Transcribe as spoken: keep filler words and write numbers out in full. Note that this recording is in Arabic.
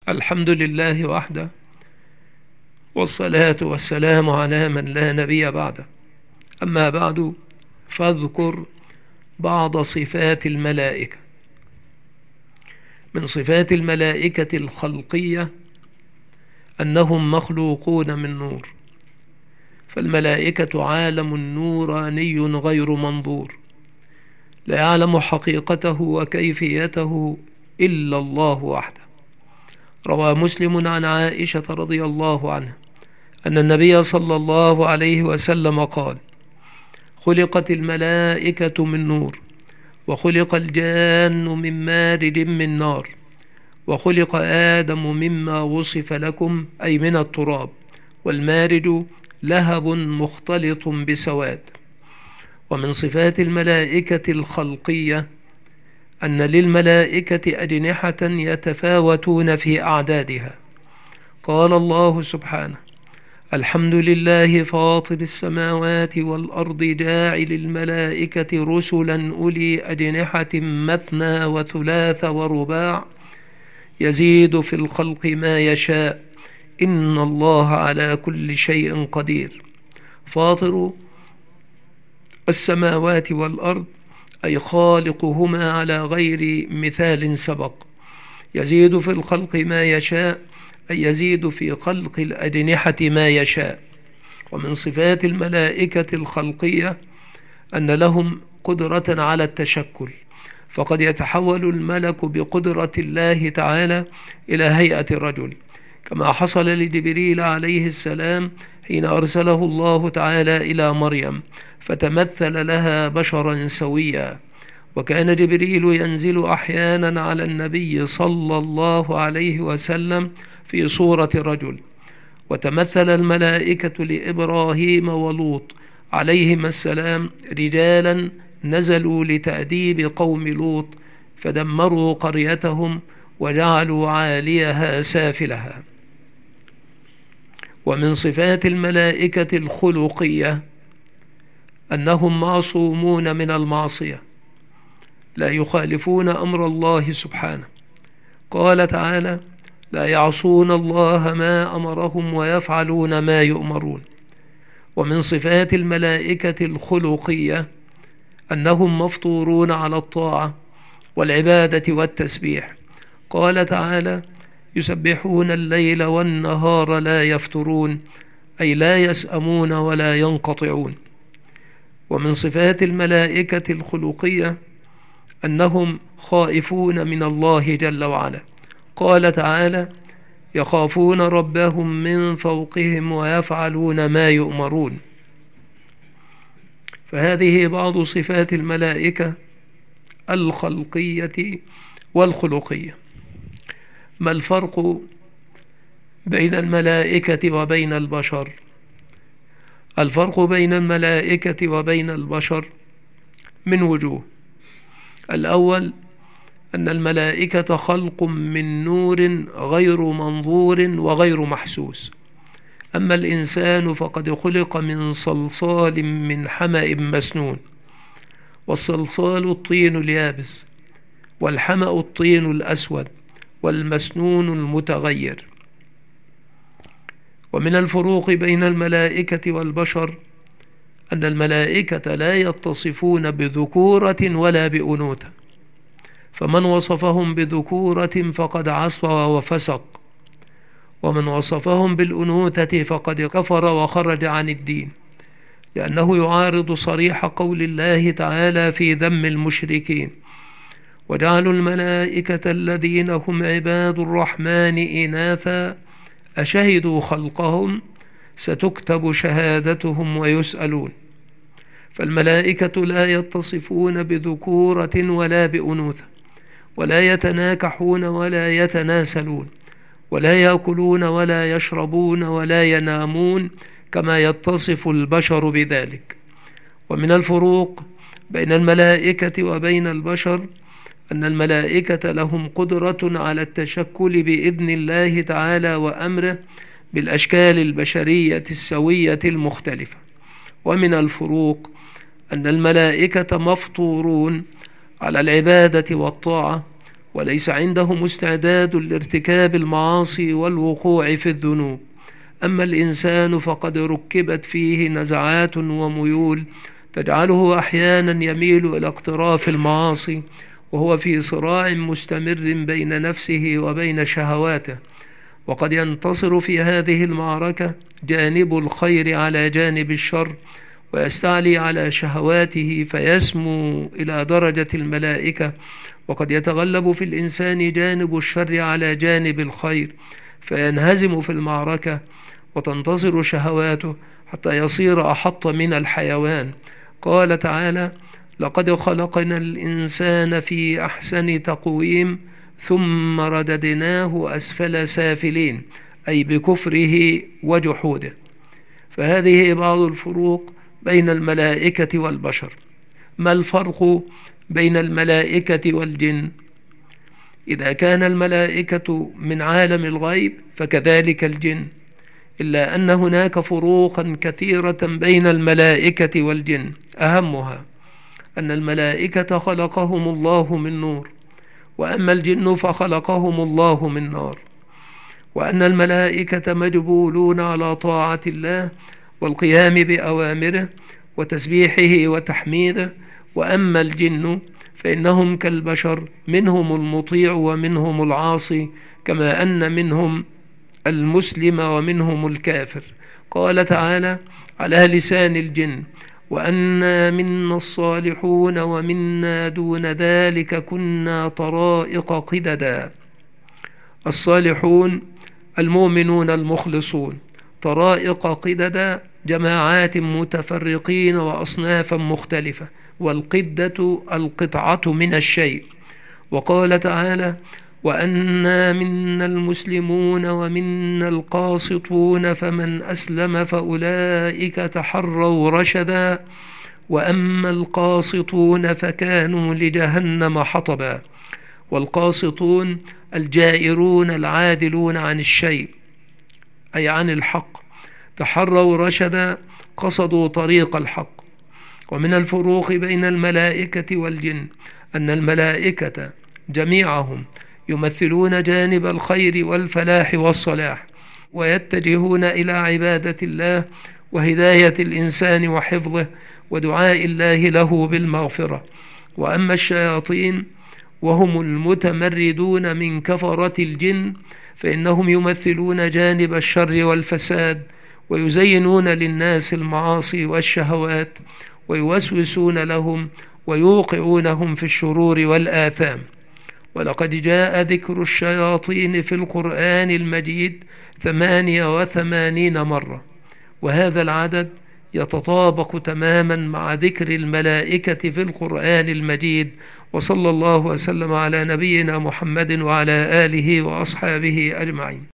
الحمد لله وحده، والصلاة والسلام على من لا نبي بعده. أما بعد، فاذكر بعض صفات الملائكة. من صفات الملائكة الخلقية أنهم مخلوقون من نور، فالملائكة عالم نوراني غير منظور، لا يعلم حقيقته وكيفيته إلا الله وحده. روى مسلم عن عائشة رضي الله عنها أن النبي صلى الله عليه وسلم قال: خلقت الملائكة من نور، وخلق الجان من مارد من نار، وخلق آدم مما وصف لكم، أي من التراب، والمارد لهب مختلط بسواد. ومن صفات الملائكة الخلقية أن للملائكة أجنحة يتفاوتون في أعدادها. قال الله سبحانه: الحمد لله فاطر السماوات والأرض جاعل الملائكة رسلا أولي أجنحة مثنى وثلاث ورباع يزيد في الخلق ما يشاء إن الله على كل شيء قدير. فاطر السماوات والأرض أي خالقهما على غير مثال سبق. يزيد في الخلق ما يشاء أي يزيد في خلق الأجنحة ما يشاء. ومن صفات الملائكة الخلقية أن لهم قدرة على التشكل، فقد يتحول الملك بقدرة الله تعالى إلى هيئة الرجل، كما حصل لجبريل عليه السلام حين أرسله الله تعالى إلى مريم فتمثل لها بشرا سويا. وكان جبريل ينزل أحيانا على النبي صلى الله عليه وسلم في صورة رجل. وتمثل الملائكة لإبراهيم ولوط عليهما السلام رجالا نزلوا لتأديب قوم لوط فدمروا قريتهم وجعلوا عاليها سافلها. ومن صفات الملائكة الخلقية أنهم معصومون من المعصية، لا يخالفون أمر الله سبحانه. قال تعالى: لا يعصون الله ما أمرهم ويفعلون ما يؤمرون. ومن صفات الملائكة الخلقية أنهم مفطورون على الطاعة والعبادة والتسبيح. قال تعالى: يسبحون الليل والنهار لا يفترون، أي لا يسأمون ولا ينقطعون. ومن صفات الملائكة الخلقية أنهم خائفون من الله جل وعلا. قال تعالى: يخافون ربهم من فوقهم ويفعلون ما يؤمرون. فهذه بعض صفات الملائكة الخلقية والخلقية. ما الفرق بين الملائكة وبين البشر؟ الفرق بين الملائكة وبين البشر من وجوه. الأول أن الملائكة خلق من نور غير منظور وغير محسوس، أما الإنسان فقد خلق من صلصال من حمأ مسنون، والصلصال الطين اليابس، والحمأ الطين الأسود، والمسنون المتغير. ومن الفروق بين الملائكة والبشر أن الملائكة لا يتصفون بذكورة ولا بأنوثة، فمن وصفهم بذكورة فقد عصى وفسق، ومن وصفهم بالأنوثة فقد كفر وخرج عن الدين، لأنه يعارض صريح قول الله تعالى في ذم المشركين: وجعلوا الملائكة الذين هم عباد الرحمن إناثا أشهدوا خلقهم ستكتب شهادتهم ويسألون. فالملائكة لا يتصفون بذكورة ولا بأنوثة، ولا يتناكحون ولا يتناسلون، ولا يأكلون ولا يشربون ولا ينامون كما يتصف البشر بذلك. ومن الفروق بين الملائكة وبين البشر أن الملائكة لهم قدرة على التشكل بإذن الله تعالى وأمره بالأشكال البشرية السوية المختلفة. ومن الفروق أن الملائكة مفطورون على العبادة والطاعة وليس عندهم استعداد لارتكاب المعاصي والوقوع في الذنوب. أما الإنسان فقد ركبت فيه نزعات وميول تجعله أحيانا يميل إلى اقتراف المعاصي، وهو في صراع مستمر بين نفسه وبين شهواته، وقد ينتصر في هذه المعركة جانب الخير على جانب الشر، ويستعلي على شهواته فيسمو إلى درجة الملائكة، وقد يتغلب في الإنسان جانب الشر على جانب الخير فينهزم في المعركة وتنتصر شهواته حتى يصير أحط من الحيوان. قال تعالى: لقد خلقنا الإنسان في أحسن تقويم ثم رددناه أسفل سافلين، أي بكفره وجحوده. فهذه بعض الفروق بين الملائكة والبشر. ما الفرق بين الملائكة والجن؟ إذا كان الملائكة من عالم الغيب فكذلك الجن، إلا أن هناك فروقا كثيرة بين الملائكة والجن. أهمها أن الملائكة خلقهم الله من نور، وأما الجن فخلقهم الله من نار، وأن الملائكة مجبولون على طاعة الله والقيام بأوامره وتسبيحه وتحميده، وأما الجن فإنهم كالبشر، منهم المطيع ومنهم العاصي، كما أن منهم المسلم ومنهم الكافر. قال تعالى على لسان الجن: وأنا منا الصالحون ومنا دون ذلك كنا طرائق قددا. الصالحون المؤمنون المخلصون، طرائق قددا جماعات متفرقين وأصنافا مختلفة، والقدة القطعة من الشيء. وقال تعالى: وأنا منا المسلمون ومنا القاسطون فمن أسلم فأولئك تحروا رشدا وأما القاسطون فكانوا لجهنم حطبا. والقاسطون الجائرون العادلون عن الشيء أي عن الحق، تحروا رشدا قصدوا طريق الحق. ومن الفروق بين الملائكة والجن أن الملائكة جميعهم يمثلون جانب الخير والفلاح والصلاح، ويتجهون إلى عبادة الله وهداية الإنسان وحفظه ودعاء الله له بالمغفرة. وأما الشياطين وهم المتمردون من كفرة الجن فإنهم يمثلون جانب الشر والفساد، ويزينون للناس المعاصي والشهوات، ويوسوسون لهم ويوقعونهم في الشرور والآثام. ولقد جاء ذكر الشياطين في القرآن المجيد ثمانية وثمانين مرة، وهذا العدد يتطابق تماما مع ذكر الملائكة في القرآن المجيد. وصلى الله وسلم على نبينا محمد وعلى آله وأصحابه أجمعين.